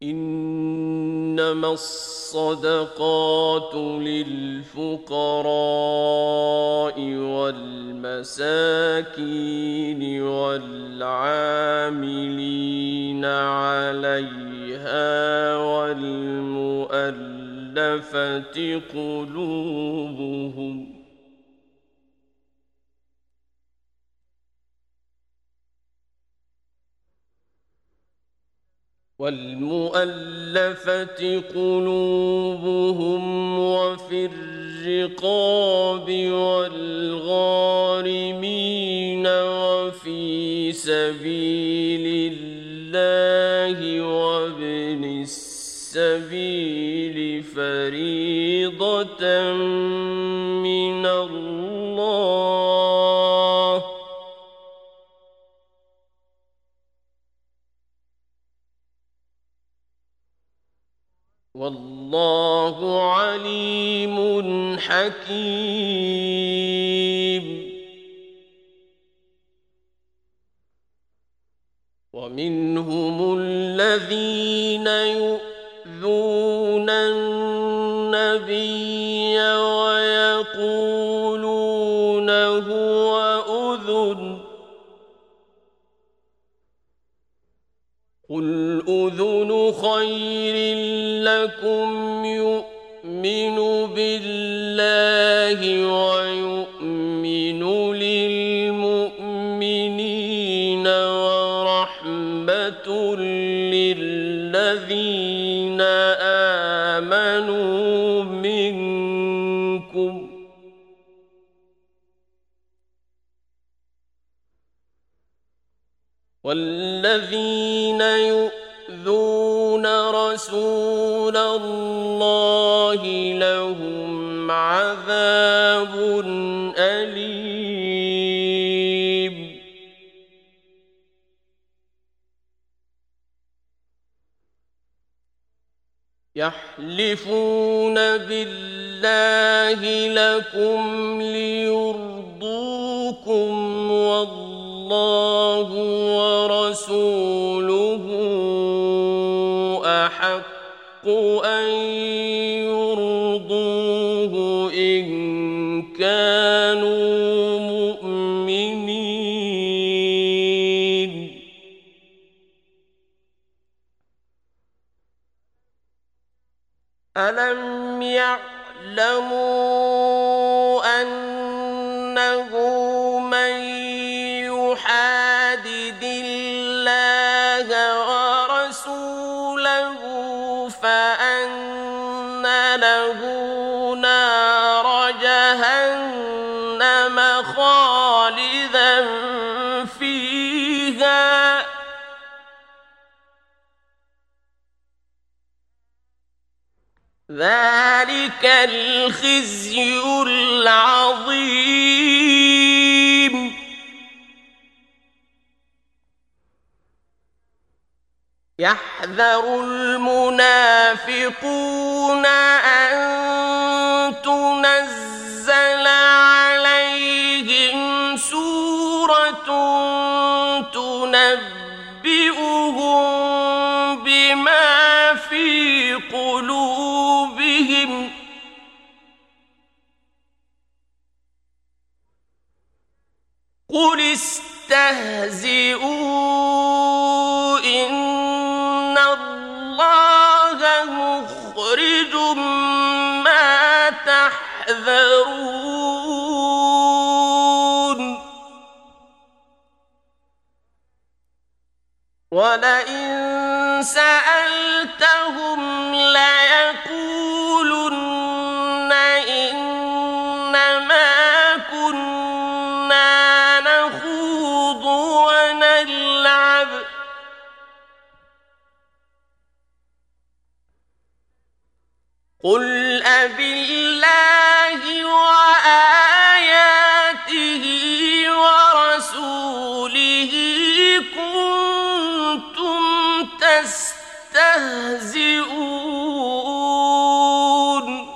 إنما الصدقات للفقراء والمساكين والعاملين عليها والمؤلفة قلوبهم وفي الرقاب والغارمين وفي سبيل الله وابن السبيل فريضة من الله والله عليم حكيم. ومنهم الذين يؤذون النبي ويقولون هو أذن قل أذن خير لكم يؤمن بالله ويؤمن للمؤمنين ورحمة للذين آمنوا منكم والذين يؤذون رسول الله لهم عذاب أليم. يحلفون بالله لكم ليرضوكم والله ورسوله أحق أن يرضوه إن كانوا مؤمنين. ألم يعلموا أنه من يحادد الله ورسوله فأن له نار جهنم خالدا فيها ذلك الخزي العظيم. يحذر المنافقون أن تنزل عليهم سورة تنبئهم بما في قلوبهم قل استهزئوا إن الله مخرج ما تحذرون. ولئن سألتهم ليقولن إنما كنا نخوض ونلعب قل أبالله وآياته ورسوله كنتم تستهزئون.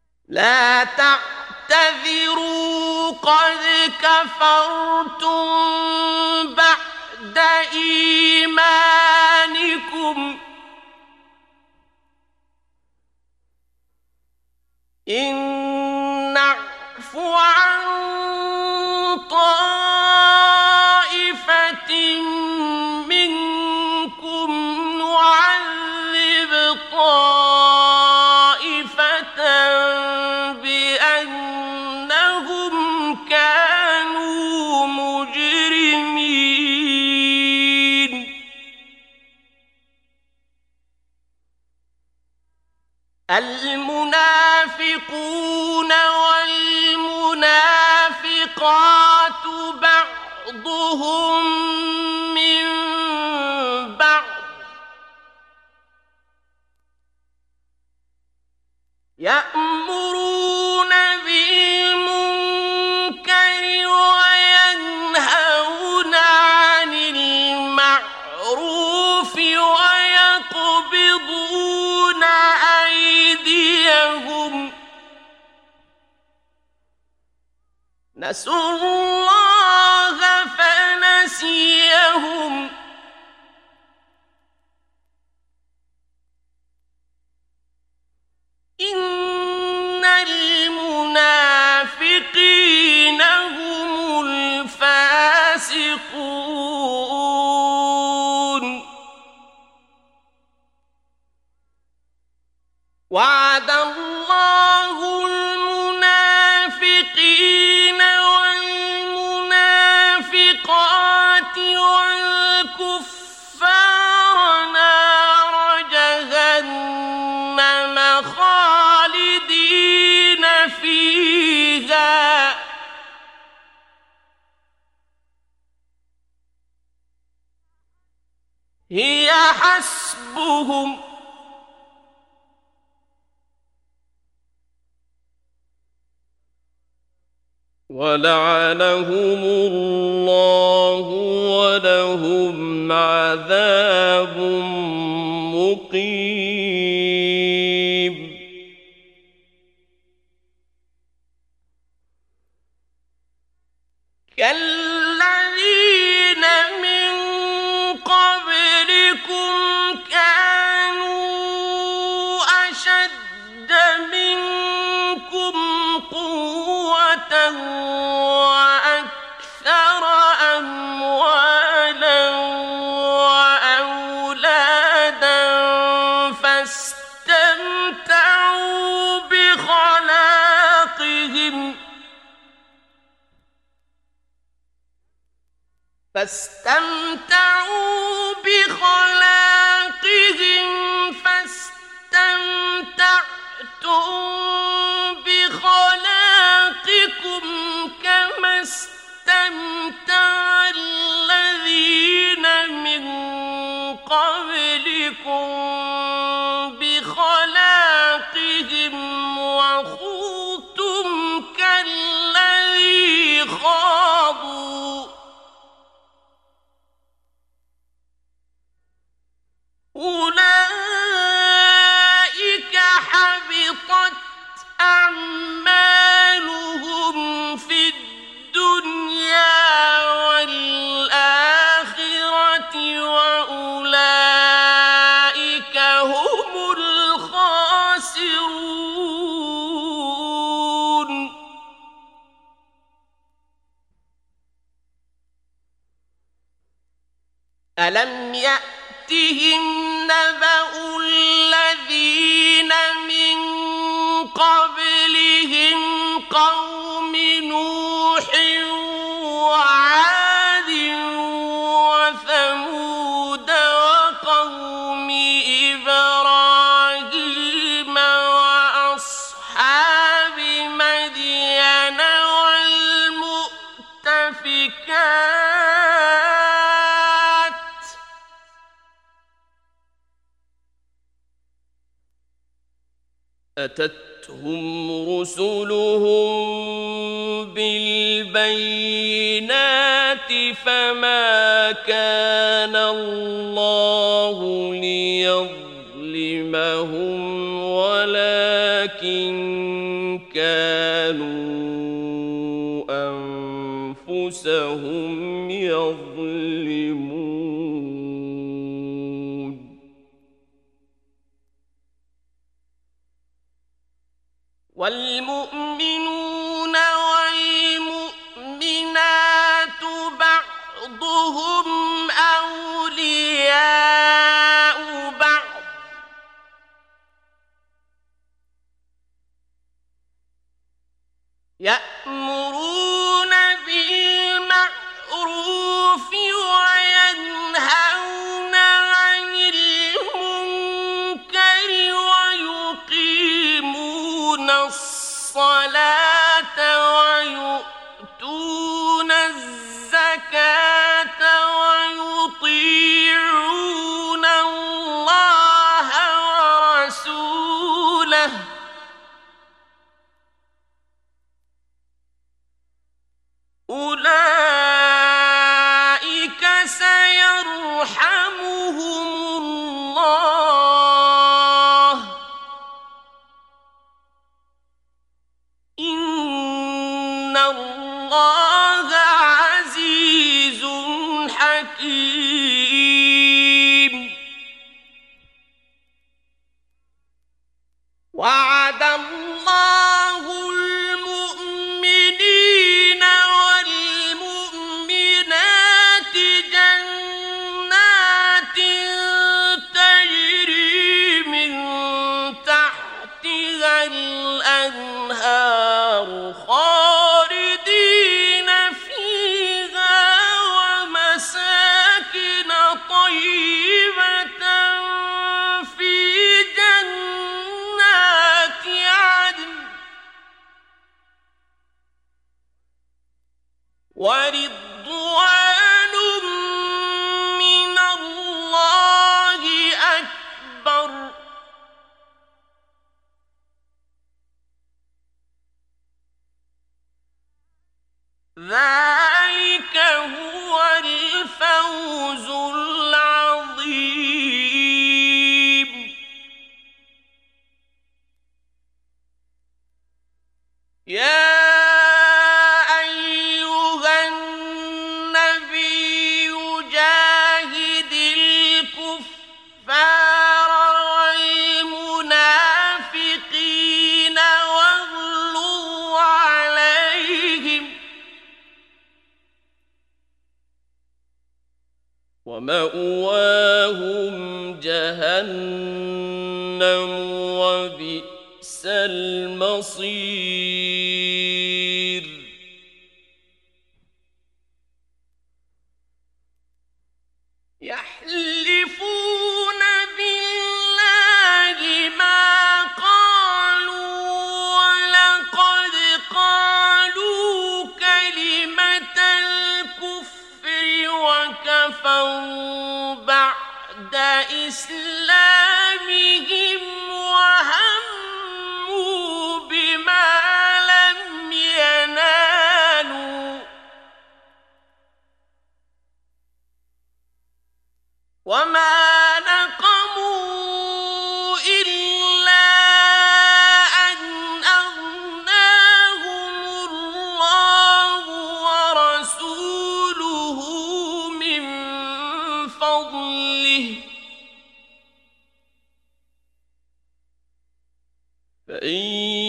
لا تعتذروا قد كفرتم المنافقون والمنافقات بعضهم من بعض يأمرون بالمنكر وينهون عن المعروف ويقبضون أيديهم نسوا الله فنسيهم إن المنافقين هم الفاسقون وعد الله المنافقين والمنافقات والكفار نار جهنم خالدين فيها هي حسبهم ولعنهم الله ولهم عذاب مقيم كالذين من قبلكم كانوا أشد منكم قوة وأكثر أموالا وأولادا فاستمتعوا بخلاقهم فاستمتعتم بخلاقكم كما استمتع الذين من قبلكم بخلاقهم وخضتم كالذي خاضوا أولئك حبطت أعمالهم في الدنيا والآخرة وأولئك هم الخاسرون ألم يأتهم نبأ الذين من قبلهم قوم نوح وعاد وثمود وقوم إبراهيم وأصحاب مدين والمؤتفكات أتتهم رسلهم بالبينات فما كان الله ليظلمهم ولكن كانوا أنفسهم يظلمون والمؤمنون والمؤمنات بعضهم أولياء بعض يأمرون بالمعروف وينهون عن المنكر ويقيمون ومأواهم جهنم وبئس المصير يحلفون بالله ما قالوا ولقد قالوا كلمة الكفر وكفروا بعد إسلامهم وهموا بما لم ينالوا وما نقموا إلا أن أغناهم الله ورسوله من فضله فإن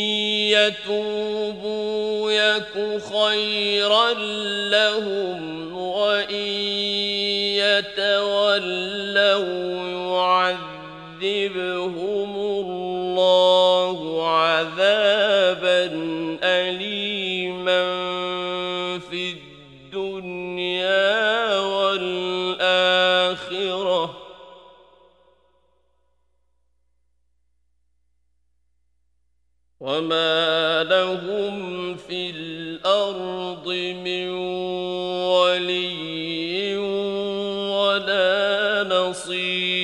يتوبوا يك خيرا لهم وإن يتولوا يعذبهم الله عذابا أليما في الدنيا والآخرة وما لهم في الأرض من ولي ولا نصير